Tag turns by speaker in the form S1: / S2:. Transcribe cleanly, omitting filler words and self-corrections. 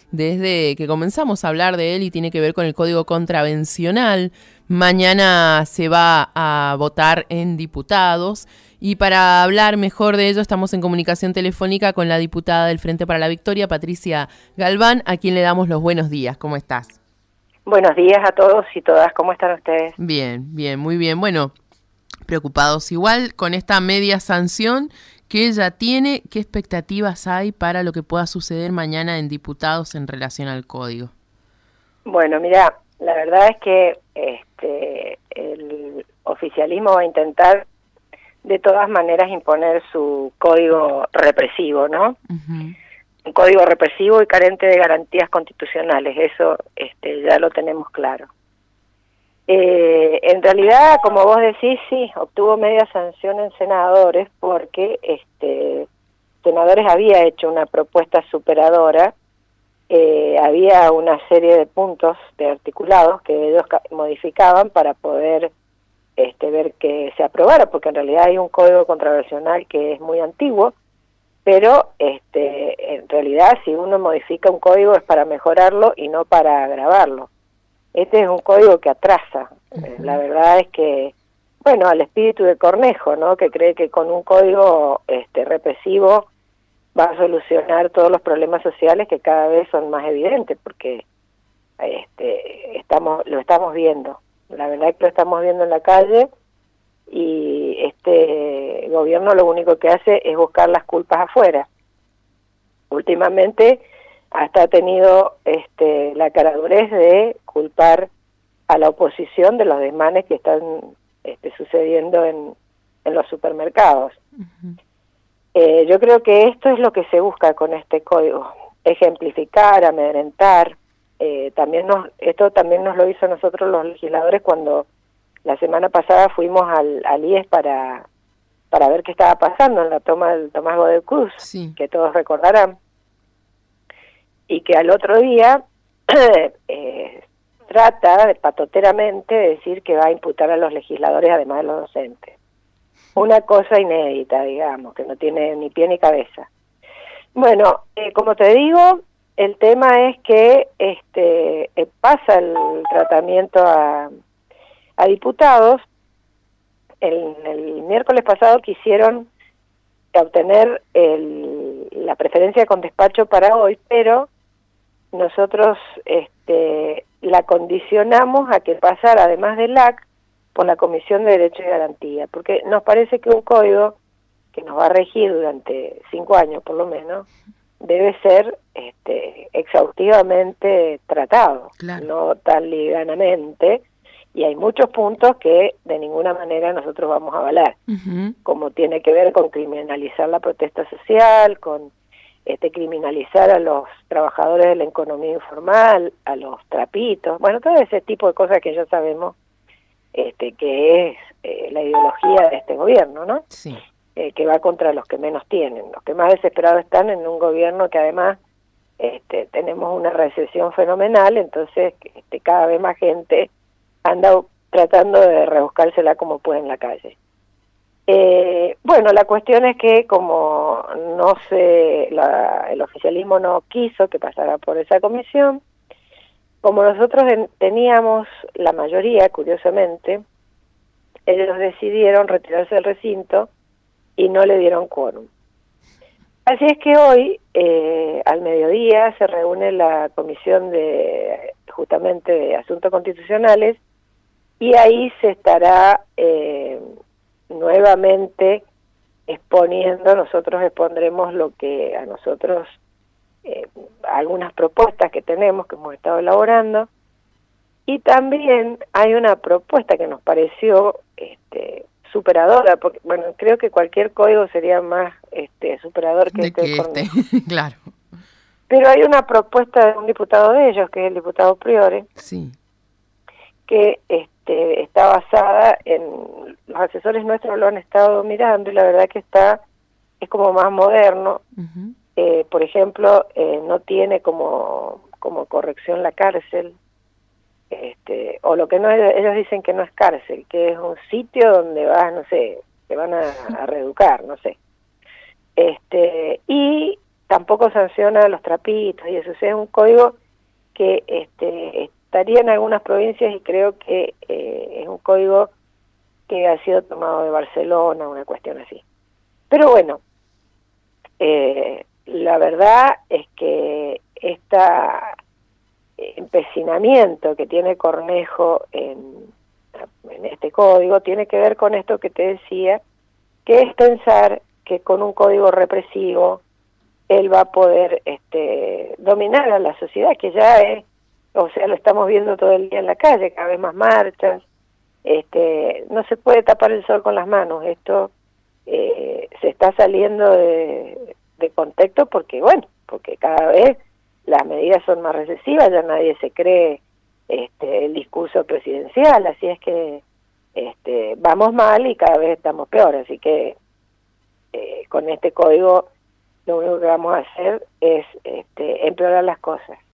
S1: desde que comenzamos a hablar de él y tiene que ver con el Código Contravencional. Mañana se va a votar en diputados y para hablar mejor de ello estamos en comunicación telefónica con la diputada del Frente para la Victoria, Patricia Galván, a quien le damos los buenos días. ¿Cómo estás?
S2: Buenos días a todos y todas. ¿Cómo están ustedes?
S1: Bien, bien, muy bien. Bueno, preocupados igual con esta media sanción que ella tiene. ¿Qué expectativas hay para lo que pueda suceder mañana en diputados en relación al código?
S2: Bueno, mira, la verdad es que el oficialismo va a intentar de todas maneras imponer su código represivo, ¿no?
S1: Uh-huh.
S2: Un código represivo y carente de garantías constitucionales, eso ya lo tenemos claro. En realidad, como vos decís, sí, obtuvo media sanción en senadores porque senadores había hecho una propuesta superadora, había una serie de puntos de articulados que ellos modificaban para poder ver que se aprobara, porque en realidad hay un código contravencional que es muy antiguo, pero en realidad si uno modifica un código es para mejorarlo y no para agravarlo. Este es un código que atrasa. Uh-huh. La verdad es que, bueno, al espíritu de Cornejo, ¿no? Que cree que con un código represivo va a solucionar todos los problemas sociales que cada vez son más evidentes, porque lo estamos viendo. La verdad es que lo estamos viendo en la calle y este gobierno lo único que hace es buscar las culpas afuera. Últimamente hasta ha tenido la caradurez de culpar a la oposición de los desmanes que están sucediendo en los supermercados. Uh-huh. Yo creo que esto es lo que se busca con este código, ejemplificar, amedrentar. Esto también nos lo hizo nosotros los legisladores cuando la semana pasada fuimos al IES para ver qué estaba pasando en la toma del Tomás Godoy Cruz, sí, que todos recordarán, y que al otro día trata patoteramente de decir que va a imputar a los legisladores además de los docentes. Una cosa inédita, digamos, que no tiene ni pie ni cabeza. Bueno, como te digo, el tema es que pasa el tratamiento a diputados. El miércoles pasado quisieron obtener la preferencia con despacho para hoy, pero nosotros la condicionamos a que pasara, además del AC, por la Comisión de Derecho y Garantía, porque nos parece que un código que nos va a regir durante 5 años por lo menos, debe ser exhaustivamente tratado, claro, no tan livianamente, y hay muchos puntos que de ninguna manera nosotros vamos a avalar, uh-huh, como tiene que ver con criminalizar la protesta social, con criminalizar a los trabajadores de la economía informal, a los trapitos, bueno, todo ese tipo de cosas que ya sabemos que es la ideología de este gobierno, ¿no?
S1: Sí.
S2: Que va contra los que menos tienen, los que más desesperados están en un gobierno que además tenemos una recesión fenomenal, entonces cada vez más gente anda tratando de rebuscársela como puede en la calle. Bueno, la cuestión es que como el oficialismo no quiso que pasara por esa comisión, como nosotros teníamos la mayoría, curiosamente, ellos decidieron retirarse del recinto y no le dieron quórum. Así es que hoy, al mediodía, se reúne la Comisión justamente de Asuntos Constitucionales y ahí se estará nuevamente exponiendo, nosotros expondremos lo que a nosotros, algunas propuestas que tenemos, que hemos estado elaborando, y también hay una propuesta que nos pareció superadora, porque bueno, creo que cualquier código sería más superador que
S1: claro.
S2: Pero hay una propuesta de un diputado de ellos, que es el diputado Priore,
S1: sí,
S2: que está basada en, los asesores nuestros lo han estado mirando y la verdad que es como más moderno.
S1: uh-huh.
S2: Por ejemplo, no tiene como corrección la cárcel, o lo que no, ellos dicen que no es cárcel, que es un sitio donde te van a reeducar, no sé. Y tampoco sanciona los trapitos y eso. O sea, es un código que estaría en algunas provincias y creo que es un código que ha sido tomado de Barcelona, una cuestión así. Pero bueno, la verdad es que este empecinamiento que tiene Cornejo en este código tiene que ver con esto que te decía, que es pensar que con un código represivo él va a poder dominar a la sociedad, que ya es, o sea, lo estamos viendo todo el día en la calle, cada vez más marchas, no se puede tapar el sol con las manos, esto se está saliendo de contexto porque, bueno, porque cada vez las medidas son más recesivas, ya nadie se cree el discurso presidencial, así es que vamos mal y cada vez estamos peor, así que con este código lo único que vamos a hacer es empeorar las cosas.